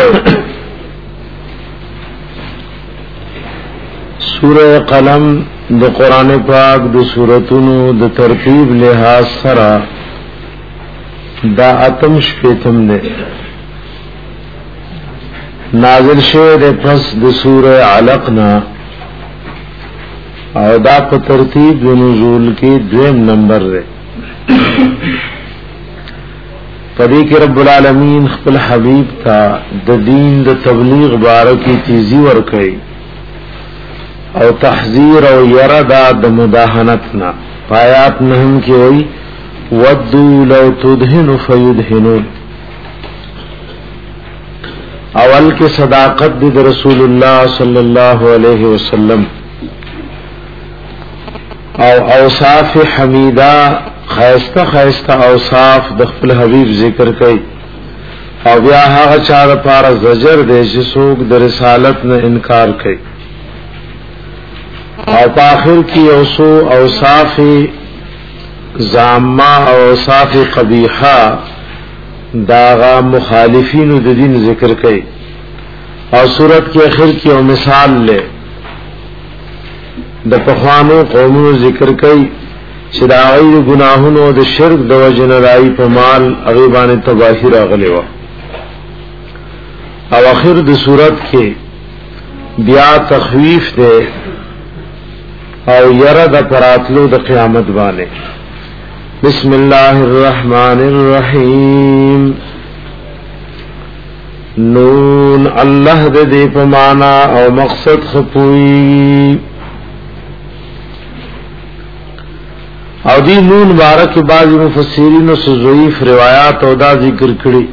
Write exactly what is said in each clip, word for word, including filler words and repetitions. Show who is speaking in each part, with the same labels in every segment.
Speaker 1: سورہ قلم د قرآن پاک د سورتونو د ترتیب لحاظ سره دا اتم شپیتم دے نازل شوه د پس د سورہ علقنا او دا په ترتیب د نزول کې دویم نمبر دی. پدې کې رب العالمین خپل حبیب تا د دین د تبلیغ باره کې تیزی ورکړي او تحذير او يردا د مداهنتنا. آیات نهم کې وایي ودوا لو تدهن فيدهنون. اول کې صداقت د رسول الله صلی الله علیه وسلم او اوصاف حمیدہ خیسته خیسته اوصاف د خپل حبیب ذکر کړي او بیا هغه چا لپاره زجر دی چې څوک د رسالت نه انکار کوي او په اخر کې اوسو اوصاف زامه او اوصاف قبیحه داغه مخالفینو د دین ذکر کړي او صورت کې اخر کې او مثال له د پخوانو قومونو ذکر کړي چې دا غیر گناهونو د شرک د وجه نه راي په مال غیبانه تباہی راغلی و او اخر د صورت کې بیا تخویف ده او یره د پراتلو د قیامت باندې. بسم الله الرحمن الرحیم. نون الله دې په معنا او مقصد خپوي او دی نون بارک بعض مفسرین او ضعیف روایات او دا ذکر کړي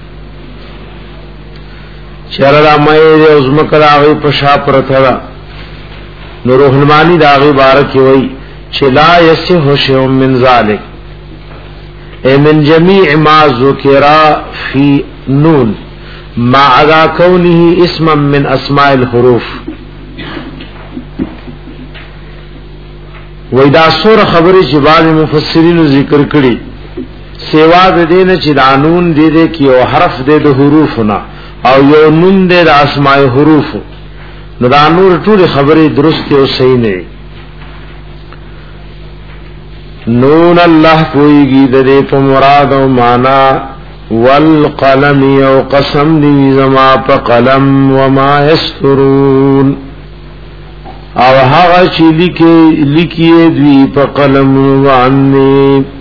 Speaker 1: چررا مې او زمکر هغه په شا پرته نو روح المانی دا هغه بارک وي چې لا یسه شیء من ذلک ای من جميع ما ذکر فی نون ما عدا کونه اسما من اسماء الحروف. وای دا سور خبره چې بعض مفسرین ذکر کړي سیوا د دین چې دانون دې دې کې او حرف دې د حروفنا او یو نون دې د اسماء حروف نو دا نور ټول خبره درست او صحیح نه. نون الله کوئی دې په مراد او معنا والقلم او قسم دې زما په قلم وما یسترون او هغه چې لیکي لیکي دوی په قلم باندې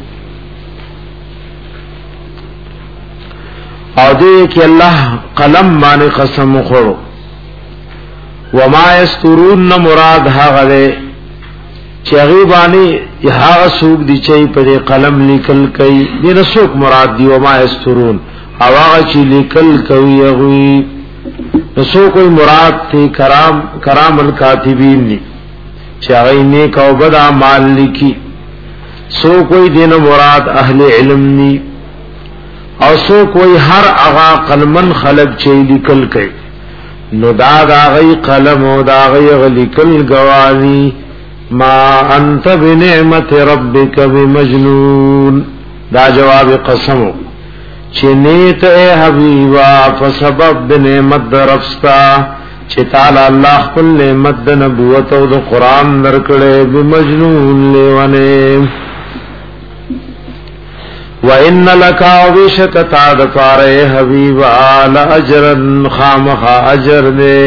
Speaker 1: او دې کې الله قلم باندې قسم خورو وما یسترون مراد هغه چې هغه باندې هغه څوک دي چې په قلم لیکل کوي دې رسوک مراد دی وما یسترون او هغه چې لیکل کوي هغه نسو کوئی مراد تی کرام کرام الکاتبین لی چاہی نیک او بد اعمال لکی سو کوئی دین مراد اہل علم لی او سو کوئی ہر اغا قلمن خلق چی لکل کئی نو دا دا غی قلم و دا غی غلکل گوانی ما انت بنعمت ربک بمجنون. دا جواب قسمو چنیت اے حبیبا فسبب نعمت درفستا چه تعالی اللہ خپل نعمت د نبوت او د قرآن درکڑے بمجنون لیوانے. وَإِنَّ لَكَ وَبِشَكَ تَعْدَفَارَ اے حبیبا لَأَجْرًا خامخا اجر دے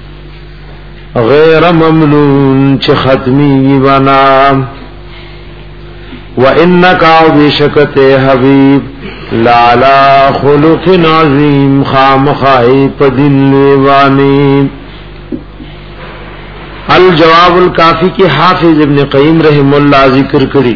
Speaker 1: غیر ممنون چه ختمی بنا. وَإِنَّكَ وَبِشَكَ تے حبیب لالا خلق عظیم خامخائی پدن لیوانی. الجواب الکافی کی حافظ ابن قیم رحم اللہ ذکر کری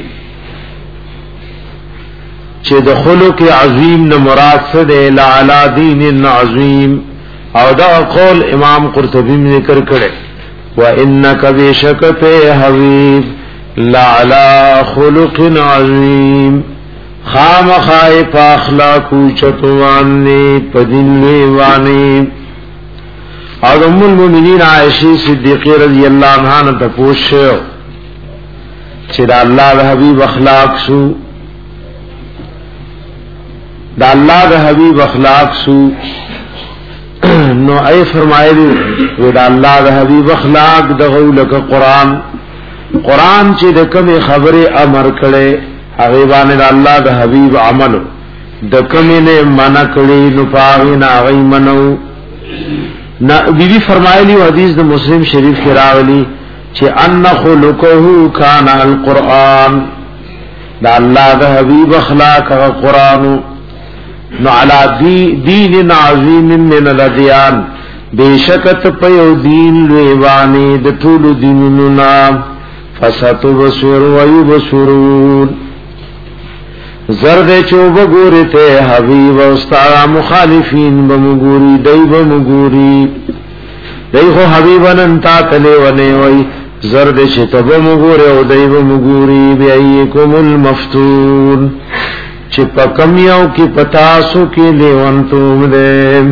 Speaker 1: چه د خلق عظیم نه مراد څه دی لالا دین عظیم او دا قول امام قرطبی ذکر کړي وانک بشکت حبیب لالا خلق عظیم خام خائف اخلاقو چتوانی پدن لیوانی. اور ام المؤمنین عائشہ صدیقہ رضی اللہ عنہا نے تپوچھو چې دا الله د حبیب اخلاق شو دا الله د حبیب اخلاق شو نو ای فرمایلی ودا الله د حبیب اخلاق د غولک قران قران چې د کومه خبره امر کړي هغه باندې الله د حبیب عمل د کومه نه منع کړي نو پاغي نه هغه منو نا بیبي فرمایلی حدیث د مسلم شریف کې راغلی چې ان خلقه کان القرآن دا الله د حبیب اخلاق قرآن نو علا دی دین عظیم من الادیان بیشکت پیو دین لویوانی د ټول دینونو نام فستبصر ويبصرون زرد چوب ګورته حبیب او استا مخالفین بمګوري دای بمګوري دای خو حبیبن تا تله ونه وای زرد شتب مګوري او دای بمګوري بیاکم المفتون چې پکمیاو کې پتاسو کې لیوانتوم دې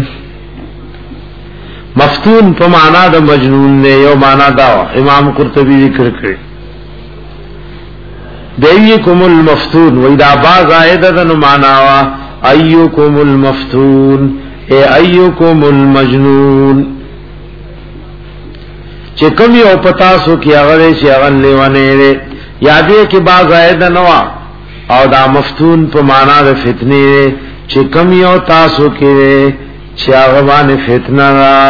Speaker 1: مفتون په معنا د مجنون نه یو معنا دا امام قرطبي ذکر کړی دیکم المفتون و اذا با زائده نو معنا وا ايکم المفتون اي ايکم المجنون چې کوم یو پتاسو کې هغه چې هغه لیوانه یادې کې با زائده نو او دا مفتون په معنا د فتنه چې کم یو تاسو کې چې هغه باندې فتنه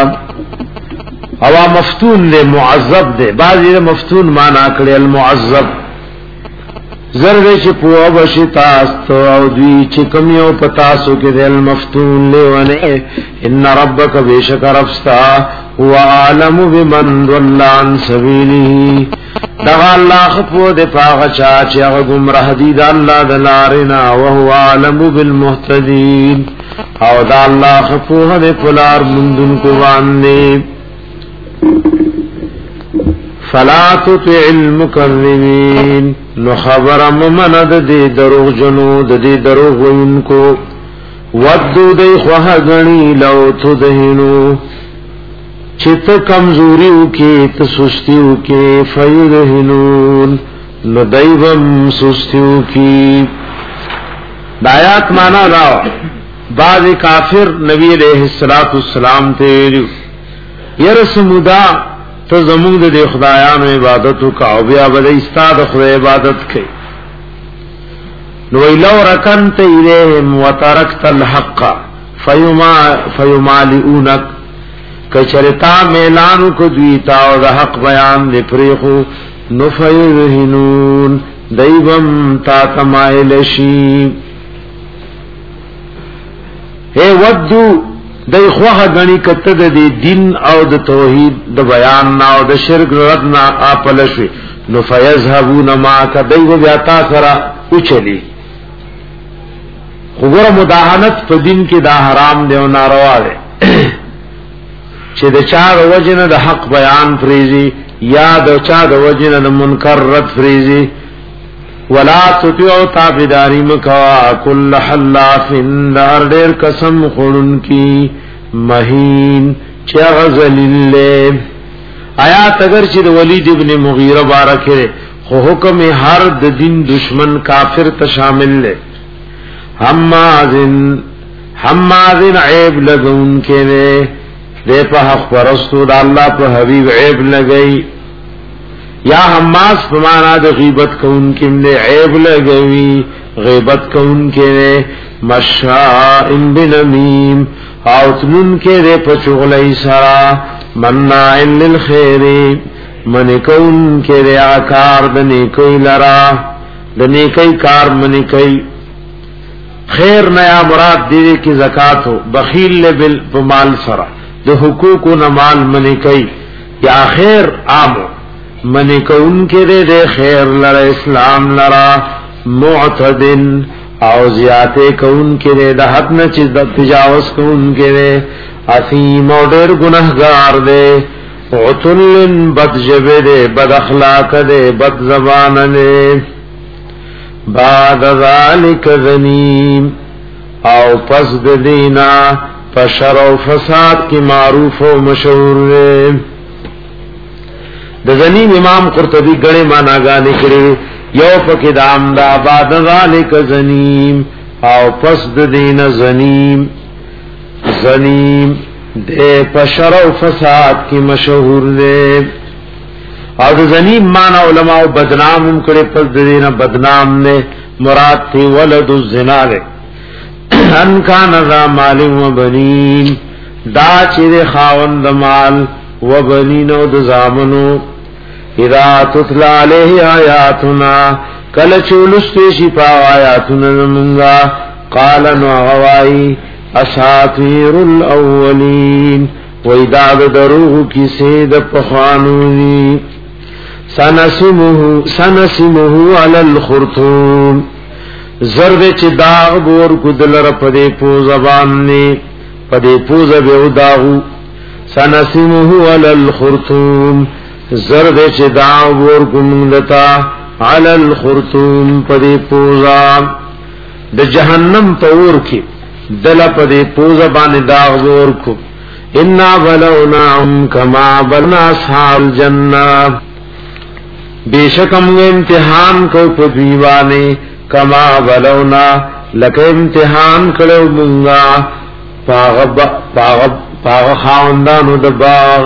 Speaker 1: او مفتون له معذب ده بعضی مفتون معنا کړي المعذب زرد چې په وبشي تاسو او دوی چې کم یو پتاسو کې د المفتون له ونه ان ربک بیشک ربستا هو عالم بمن ضل عن سبیله دا الله خپو د پاغه چا چې هغه گمراه دي د الله د لارنا او هو عالم بالمهتدين او دا الله خپو د پلار مندون کو باندې فلا تطع المكذبين نو خبر ممند دي دروغ جنو د دي دروغ وینکو ودو دی خواه غنی لو تدهنو چت کمزوریو کې تسستیو کې فیدهنون نو دایبم سستیو کې دایات معنا راو بعض کافر نبی علیہ الصلوۃ والسلام ته يرسمدا ته زموږ د خدایانو عبادت او او بیا بل استاد خدای عبادت کوي نو لو رکنت الیهم وترکت الحق فیما فیمالئونک کچرتا میلانو کو دویتا او د حق بیان لپریخو نفیرهنون دیبم تا تمائل شی اے ودو دی خواه گنی کتد دی دین او د توحید د بیان نا او د شرک رد نا آپلشوی نفیزهبون ماکا دیو بیاتا سرا اچلی خبر مداحنت پا دین کی دا حرام دیو ناروا دے چې د چا د وجنه د حق بیان فریزي یا د چا د وجنه د منکر رد فریزي ولا تطيعوا تابعداري مکوا کل حلاف دار ډیر قسم خورن کی مهین چا غزلیل آیات اگر چې د ولید ابن مغیره بارکه خو حکم هر د دین دشمن کافر ته شامل لے حمازن حمازن عیب لگون کے دے پا حق پرستو دا اللہ پا حبیب عیب لگئی یا حماس پمانا دا غیبت کون کم دے عیب لگوی غیبت کون کے دے مشائن بنمیم آوتنن کے دے پا چغلی سرا منائن للخیری منی کون کے دے آکار دنی کوئی لرا دنی کئی کار منی کئی خیر نیا مراد دیدے کی زکاة ہو بخیل لے بمال سرا د حقوق و نمال منی کئی یا خیر آمو منی کون کے دے دے خیر لرا اسلام لرا معتدن او زیادے کون کے دے دا حد نچیز دا تجاوز کون کے دے اثیم او دیر گناہگار دے عطلن بد جبے دے بد اخلاق دے بد زبان دے بعد ذالک ذنیم او پس دینا فشر و فساد کی معروف و مشہور د ذنیم امام قرطبی گڑے مانا گانے کرے یو پکی دام دا بعد ذالک ذنیم او پس دینا ذنیم ذنیم دے پشر و فساد کی مشہور دے اور زنیم مانا علماء بدنام کرے پس دینا بدنام نے مراد تھی ولد الزنا دے ان کان ذا مال و بنین دا چیر خاوند مال و بنین و دزامنو اذا تتلا علیہ آیاتنا کل چولستی پا آیاتنا نمنگا قال نعوائی اساطیر الاولین ویداد دروغ کی سید پخانونی سنسمه سنسمه علی الخرطوم زرد چی داغ بور کدلر پدے پوز باننے پدے پوز بیو داغو سنسمه علی الخرطوم زرد چی داغ بور کمندتا علی الخرطوم پدے پوزا د جہنم پور کی دل پدے پوز بان داغ بور کو انا بلوناهم کما بلنا اصحاب الجنہ بیشک ہم امتحان کو پدویوانے کما بلونا لکہ امتحان کرو منگا پاغب پاغب پاغ خاندانو دباغ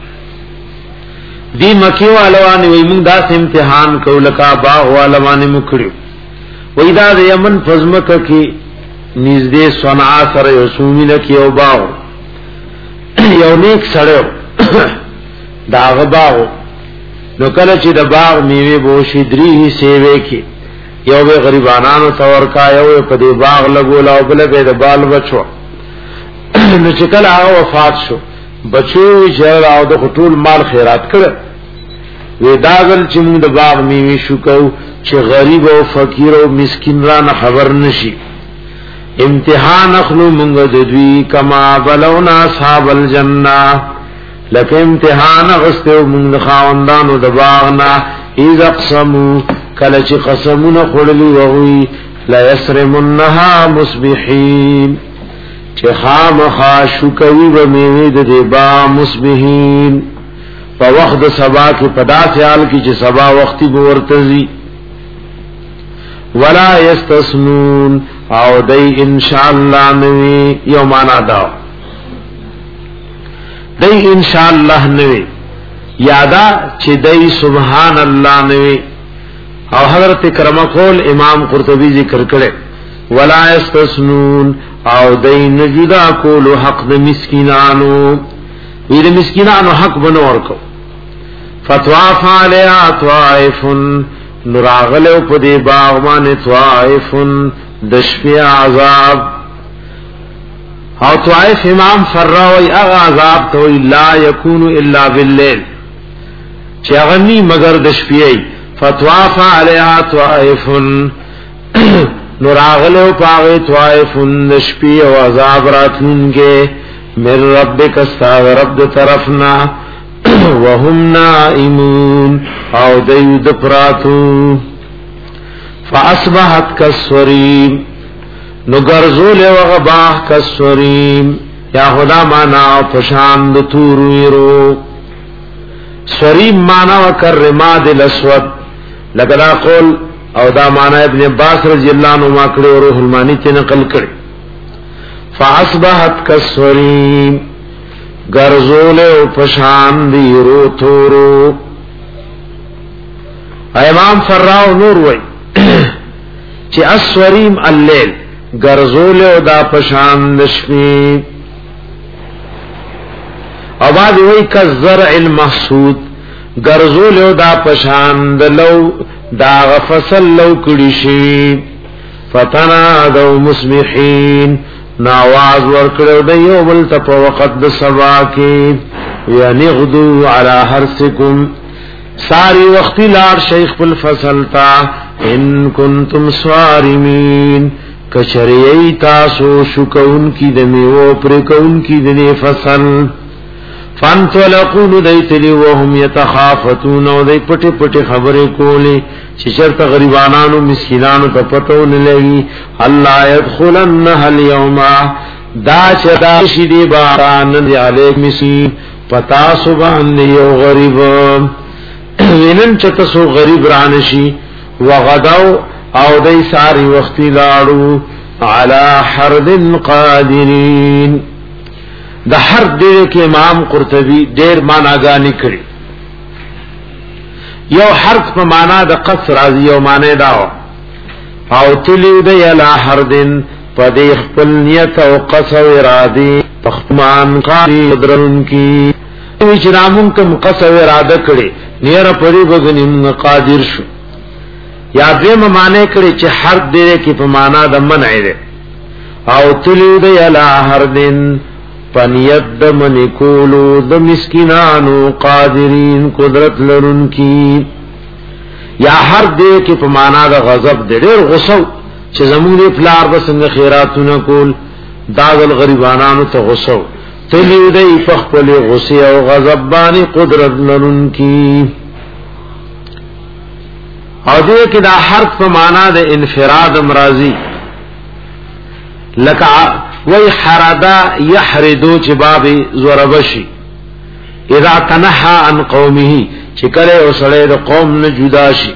Speaker 1: دی مکی والوانی وی منگ دا سے امتحان کرو لکا باغ والوانی مکڑیو وی دا دا یمن فزمک کی نزدے صنعا سر یسومی لکی او باغ یو نیک سڑیو داغ باغو نو کله چې د باغ میوه بوشي درې سیوه کې یو به غریبانو تور کا یو په دې باغ لګول او بل به د بال بچو نو چې کله هغه وفات شو بچو جړ او د ټول مال خیرات کړ وې داغل چې موږ د باغ میوه شو کو چې غریب او فقیر او مسکین را نه خبر نشي امتحان اخلو موږ د دوی کما بلونا اصحاب الجنه لکه امتحان غستو من خاوندانو د باغنا اذ اقسموا کله چې قسمونه خړلی وغوي لا يسرمنها مصبحين چې خامخا شکوي به میوه د با مصبحين په وخت سبا کې پدا خیال کې چې سبا وختي ورتزي ولا يستسنون او دای ان شاء الله نوي یومانا دا دای ان شاء الله نوي یادا چې دای سبحان الله نوي او حضرت کرم قول امام قرطبی ذکر کړي ولا استسنون او دای نجدا کول حق د مسکینانو وی د مسکینانو حق بنو ورکو فتوا فعلیا طائف نراغلو په دی باغ باندې طائف دشفی عذاب او طائف امام فراوی اغا عذاب توی لا یکون الا باللیل چی اغنی مگر دشفیئی فتواف علیها طائف نراغلو پاغی طائف دشفی و عذاب راتنگے من ربک استاغ رب طرفنا وهم نائمون او دید پراتو فاصبحت کالسوریم نو گرزول وغباح کالسوریم یا خدا مانا پشاند تورویرو سوریم مانا وکر رماد الاسود لگدا قول او دا مانا ابن عباس رضی اللہ عنہ ماکڑی و روح المانی تی نقل کری فاصبحت کالسوریم گرزول پشاندیرو تورو امام فراو نور وی چی اسوریم اللیل گرزول دا پشاند شپی او بعد وی کالزرع المحسود گرزول دا پشاند لو دا غفصل لو کڑیشی فتنادو مصبحین ناواز ورکڑو دا یوبل تپا وقت دا سبا کی یعنی غدو علا حرسکم ساری وقتی لار شیخ بالفصل تا ان کنتم سوارمین کچریئی تاسو شکون کی دمیو پرکون کی دنی فصل فانطلقوا دیتلی وهم یتخافتون و دی پٹی پٹی خبری کولی چشرت غریبانانو مسکینانو تا پتون لگی اللہ یدخلنها اليوم دا چدا شدی باران دی علیک مسکین پتا سبان دیو غریب وینن چتسو غریب رانشی وغدو او دی ساری وقتی لارو علی حرد قادرین دا حرف دې کې امام قرطبي ډېر معناګانې کړي. یو حرف په معنا د قصر راځي یو معنی دا او تلیو د یلا حردن پدې خپل نیت او قصر ارادي پخمان قاری درن کی چې رامون کوم قصر اراده کړي نیر پرې بغنیم قادر شو. یا دې معنی کړي چې حرف دې کې په معنا د منع ده او تلیو د یلا حردن پنیت د منی کولو د مسکینانو قادرین قدرت لرون کی. یا هر دې کې په معنا د غضب د ډېر غصو چې زموږ پلار بسنګ خیراتونه کول داغل غریبانانو ته غصو تلیو دې په خپل غصه او غضب باندې قدرت لرون کی. او دې کې دا حرف په معنا د انفراد امراضی لکه وی حردا یحردو چې باب زوربشی اذا تنحى عن قومه چې کله وسړی د قوم نه جدا شي.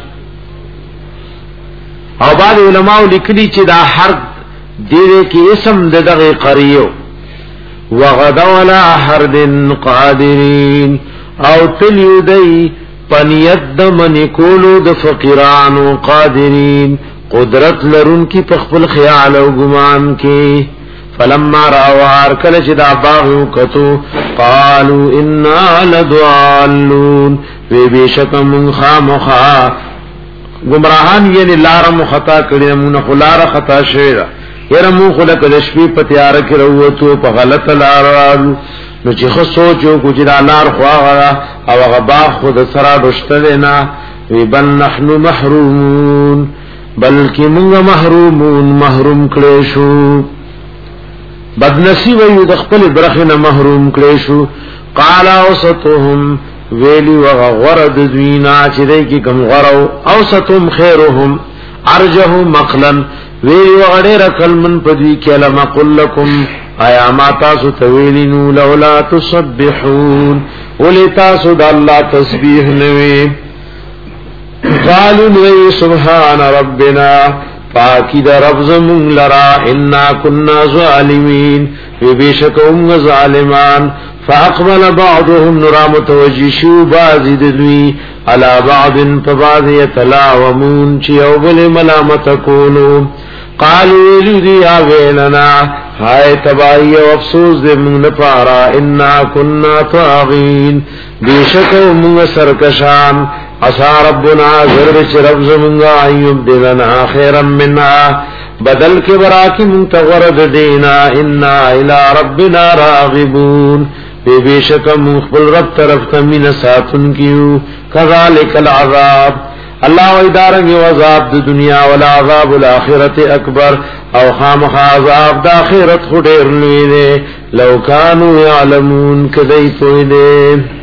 Speaker 1: او بعض علماء لیکلي چې دا حرف دې کې اسم د دغه قریو وغدا ولا حرد قادرین او تلیو دی پنیت د من کولو د فقیرانو قادرین قدرت لرون کی په خپل خیال او ګمان کې. فلما راوار کله چې دا باغ کتو قالوا انا لضالون وی بشک من خامخا گمراهان یعنی لار مخطا کړي موږ خلار خطا شوی یره مو خلق د شپې په تیار کې وروته په غلط لار نو چې خو سوچو کو چې دا لار خواغه او غبا خود سره دشته نه وی بل نحنو محرومون بلکې موږ محرومون محروم کړي شو بدنصیب یو د خپل برخنه محروم کړي شو. قال اوسطهم ویلی وغرد دوینا چې دای کی کم غرو اوسطهم خیرهم ارجه مقلا ویلی وغړه کلمن پدوی کلمه قل لكم ایا ما تاسو تویلینو لولا تسبحون ولي تاسو د الله تسبیح نوی. قالوا سبحان ربنا پاکی دا رب زمون لرا انا كنا ظالمین وی بیشکم ظالمان. فاقبل بعضهم نرا متوجشو بعضی دوی علا بعض فبعض یتلاومون چی او بل ملامت کولو. قالوا لذی آویلنا ہائے تباہی و افسوس دے من پارا انا كنا طاغین بیشکم سرکشان. عسى ربنا ذرچ رب زمنگا ایوب دلنا خیرا منها بدل کے براکی منتغرد دینا انا الى ربنا راغبون بے بیشک مخبل رب طرف تمین ساتن کیو. کذالک العذاب اللہ ویدارنگی وعذاب دا دنیا والعذاب الاخرت اکبر او خامخ عذاب دا آخرت خودیر لویدے لو کانو یعلمون کدیتو دے.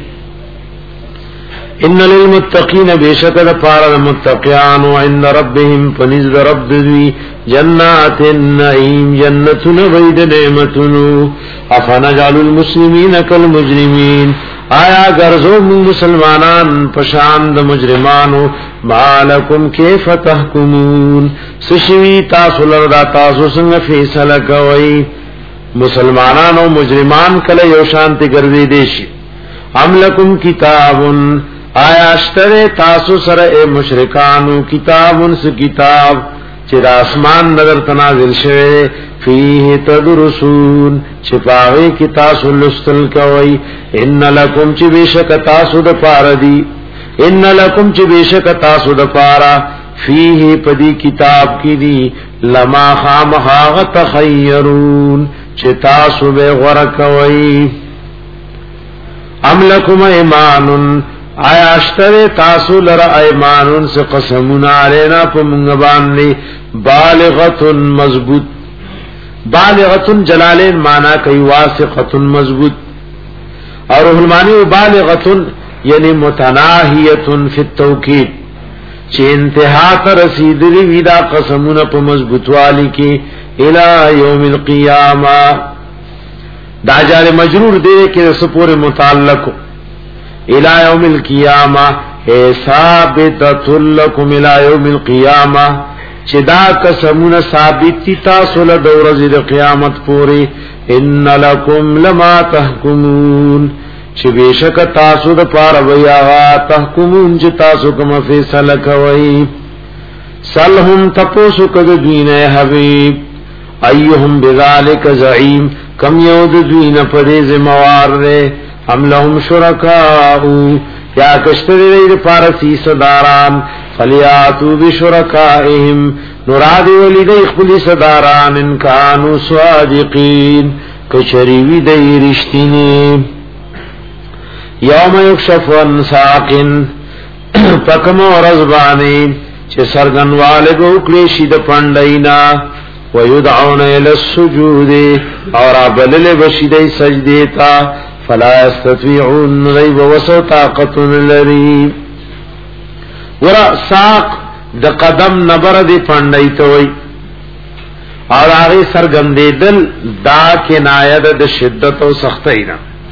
Speaker 1: ان للمتقین بیشکل پارا متقیان عند ربهم فنزد رب ذوی جنات النعیم جنتن غید نعمتنو. افنجعل المسلمین کالمجرمین آیا گرزو من مسلمانان پشاند مجرمانو مالکم کیف تحکمون سشوی تاسو لردا تاسو سنگ فیصل کوئی. مسلمانان و مجرمان کل یوشانت گردی دیشی. ام لکم کتابن آیا اشتر تاسو سر اے مشرکانو کتابن سے کتاب چر آسمان نظر تنازل شوے فیہ تدرسون چپاوے کی تاسو لستل کوئی. ان لکم چی بیشک تاسو دا پارا دی ان لکم چی بیشک تاسو دا پارا فیہ پدی کتاب کی دی لما خامخاغ تخیرون چی تاسو بے غرکوئی. ام لکم ایمانن آیا اشتر تاسو لرا ایمانون سے قسمون علینا پا منگبانی بالغتن مضبوط. بالغتن جلالین مانا کئی واسقتن مضبوط اور رحلمانی بالغتن یعنی متناہیتن فی التوکید چی انتہا تا رسیدلی ویدا قسمون پا مضبوط والی کی الى یوم القیامہ. دا جار مجرور دے کے سپور متعلق الى یوم القیامہ اے ثابتۃ لکم الى یوم القیامہ چې دا قسمونه ثابت دي تاسو له ورځې د قیامت پورې ان لکم لما تحکمون چې بشک تاسو د پاره ویا تحکمون چې تاسو کوم فیصله کوي سلهم تپوسو کد دین حبیب ایهم بذالک زعیم کم یود دین پدې زموار دے ام لهم شرکاء یا کشتری د فارسی صداران فلیاتو بشرکائهم نراد ولیدی خپل صداران ان کانوا صادقین کچریوی دی رشتینی یوم یکشف عن ساق پکم ورزبانی چه سرگنوال گوکلی شید پندینا ویدعون الى السجود اور بلل بشیدی سجدیتا فلا استطيعون غیب وسو طاقت لری ورا ساق د قدم نبر دی پندی توی اور آغی سرگندی دل دا کنایه د شدت و سختینا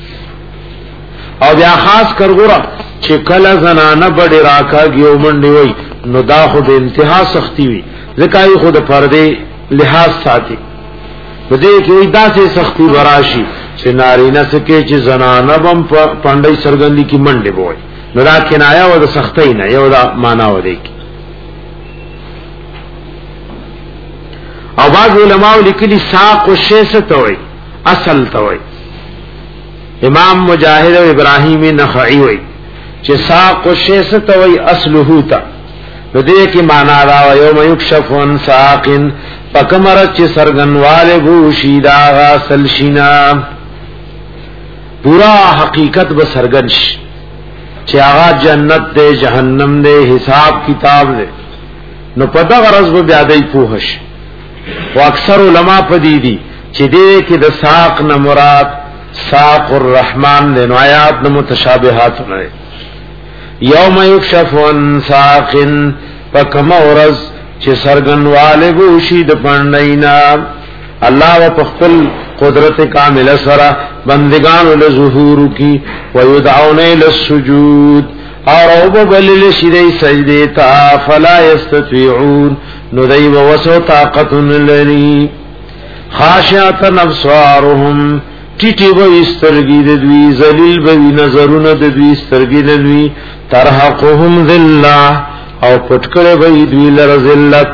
Speaker 1: او بیا خاص کر گورا چه کل زنانه بڑی راکا گیو منڈی وی نو دا خود انتہا سختی وی ذکای خود پردے لحاظ ساتی نو دے کہ وی دا سے سختی براشی چه ناری نسکے چه زنانه بم پندی سرگندی کی منڈی بوئی نو دا کنایه و دا سختینا یو دا مانا و دے کی او بعض علماء لکلی ساق و شیست ہوئی اصل توئی امام مجاہد و ابراہیم نخعی ہوئی چه ساق و شیست ہوئی اصلہو تا نو دے کی مانا دا و یوم یکشف عن ساقن پکمرت چه سرگنوال گوشید آغا سلشینا پورا حقیقت بسرگنش چه آغا جنت دے جہنم دے حساب کتاب دے نو پتا غرض بیادی پوہش و اکثر علماء پدیدی چی دے کی دا ساق نمراد ساق الرحمن دے نو آیات نمتشابہات نرے یوم یکشف عن ساقن پکم ورز چی سرگنوال گوشید پندینا اللہ و پخفل قدرت کامل سرا بندگان لظہور کی ویدعون للسجود اور او بلل شدی سجدیتا فلا یستطیعون نو دی وسو طاقت لری خاشعتا ابصارهم ٹیٹی و استرگی دوی ذلیل بوی نظرون دوی استرگی دوی ترحقهم ذلہ او پٹکڑے بوی دوی لر ذلت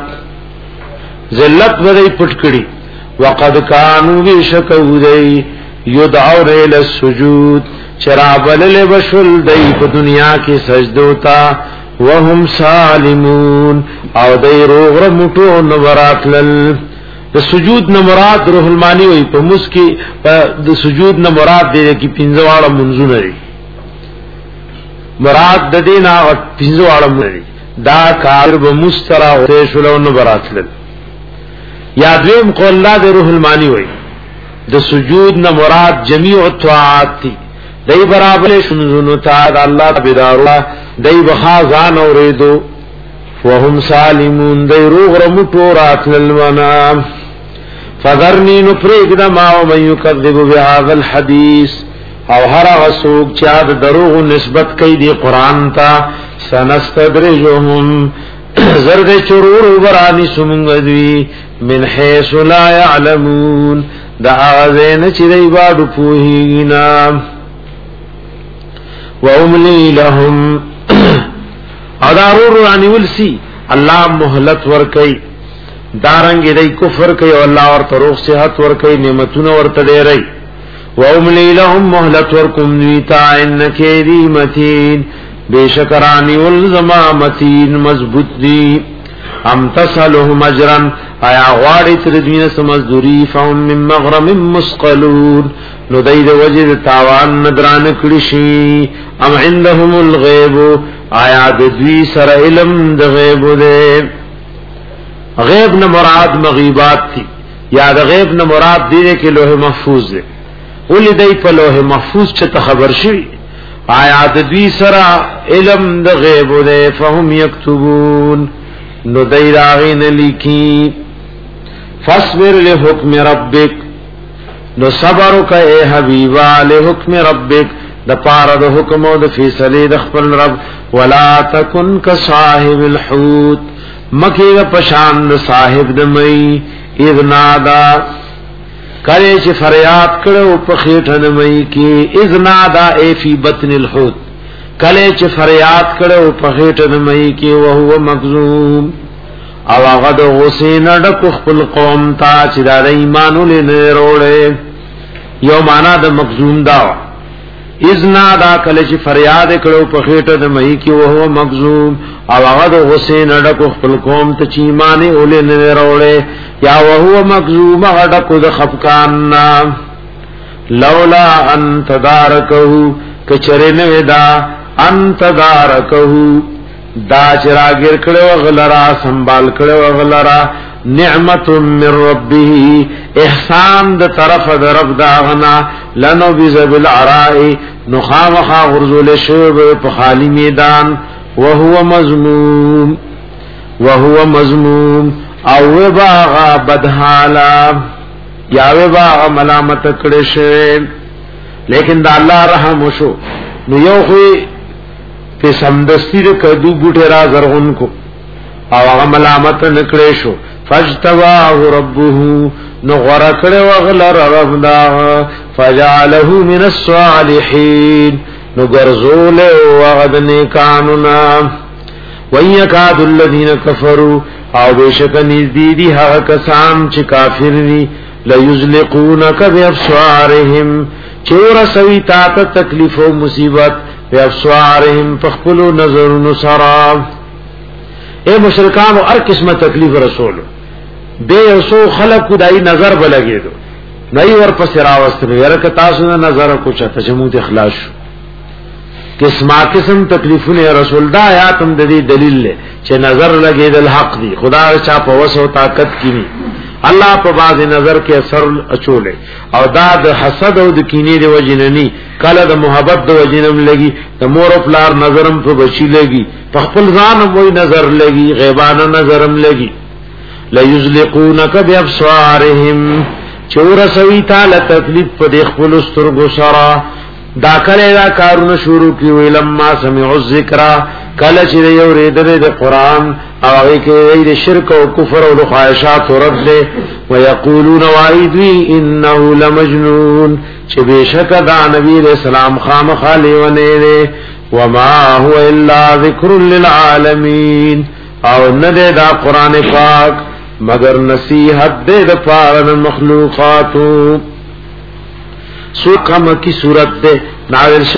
Speaker 1: ذلت بدی پٹکڑی وقد کانو بشکو دی یدعون الى السجود چرابلل بشل دی پا دنیا کی سجدوتا وهم سالمون او دی روغ رمٹو نورات لل دا سجود نمرات روح المانی ہوئی پا مسکی دا سجود نمرات دے کی پینزوارا منزو نری مراد دا دینا پینزوارا منزو دا کار با مسترا تیشولو نورات لل یادویم قول لا دا روح المانی ہوئی دا سجود نمرات جمیع الطاعات تی دی برابر شنزنو تا دا اللہ بدارو دی بخازان اوریدو وهم سالمون دی روغ رمٹو رات للمنا فذرنی نپریگ دا ماو من یکذب بهذا الحدیث او هر غسوک چاد دروغ نسبت کئی دی قرآن تا سنستدرجهم زرد چرور برانی سمنگدوی من حیث لا یعلمون دا آغازین چی دی بادو پوہیگینا وَأُمْلِي لَهُمْ ادارور رانی ولسی اللہ مہلت ورکی دارنگ دی کفر کئی واللہ ورطا روغ صحت ورکی نعمتون ورطا دے رئی وَأُمْلِي لَهُمْ مہلت ورکم نیتا انکی دی متین بے شکرانی والزما متین مضبوط دی ام تسلهم اجرن آیا غواری تردوین سمزدوری فهم من مغرم مسقلون نو دید وجد تاوان ندران کڑشی ام عندهم الغیب آیا دوی سر علم د غیب دے غیب نہ مراد مغیبات تھی یا د غیب نہ مراد دینے کے لوح محفوظ دے اولی دی پا لوح محفوظ چتا خبر شوی آیا دوی سر علم د غیب دے فهم یکتبون نو دی راغین لکی فاصبر لحکم ربک نو صبرو کا اے حبیبا لحکم ربک دا پارا دا حکم و دا فیصلی دا خپل رب ولا تکن کا صاحب الحوت مکیگا پشاند صاحب دمئی اذنادا کله چې فریاد کړو په خېټه دمئی کې اذنادا ای فی بطن الحوت کله چې فریاد کړو په خېټه دمئی کې او هو مکذوم او هغه د حسین ډک خپل قوم ته چې د ایمان ولې وروړي یو معنا د مکذوم دا اذنا دا کله چې فریاد کړو په خېټه د مې کې او هو مکذوم او هغه د حسین ډک خپل قوم ته چې ایمان ولې نه وروړي یا او هو مکذوم هغه ډک د خفقان لولا ان تدارکه کچره نه ودا ان تدارکه دا چراغیر کړو غلرا سنبال کړو غلرا نعمت من ربه احسان د طرف د رب داغنا لنو بذل العراء نخامخا غرزول شوب په خالی میدان وهو مذموم وهو مذموم او باغ بدحالا یا باغ ملامت کړي شه لیکن دا الله رحم وشو نو یو خو په سمدستی د کدو بوټه را زرغون کو او هغه ملامت نکړې شو فاجتباه ربه نو غره کړه وغلر رب دا فجعله من الصالحين نو ګرځول وغد نیکانونا وَيَكَادُ الَّذِينَ كَفَرُوا او بشک نزدې دي هغه کسان چې کافر دي لَيُزْلِقُونَكَ بِأَبْصَارِهِمْ چور سوي تا ته تکلیف او مصیبت بِأَبْصَارِهِمْ فخپلوا نظر نصرا اے مشرکان او هر قسمه تکلیف رسول به اوسو خلق خدای نظر بلګیدو نئی ور پس راوستنه ورکه تاسو نه نظر کو چته جمود اخلاص قسمه قسم تکلیفونه رسول دا آیات هم د دې دلیل له چې نظر لګیدل حق دی خدا چا په وسو طاقت کینی الله په باز نظر کې اثر اچولې او دا د حسد او د کینې د وجننی کله د محبت د وجنم لګي د مور او پلار نظرم په بچی لګي په خپل ځان وې نظر لګي غیبانه نظرم لګي لا یزلقونک بابصارهم چور سوی تعالی تکلیف په خپل سترګو سره دا کله دا کارونه شروع کی ویلما سمعوا الذکر کله چې یو ریدره د قران او هغه کې د شرک او کفر او خواهشات رد له ويقولون وایذی انه لمجنون چې بشک دا نبی رسول الله خام خالی ونه وما هو الا ذکر للعالمین او نه دا قران پاک مگر نصیحت دې د پاره مخلوقات سو کم کی صورت دے نازل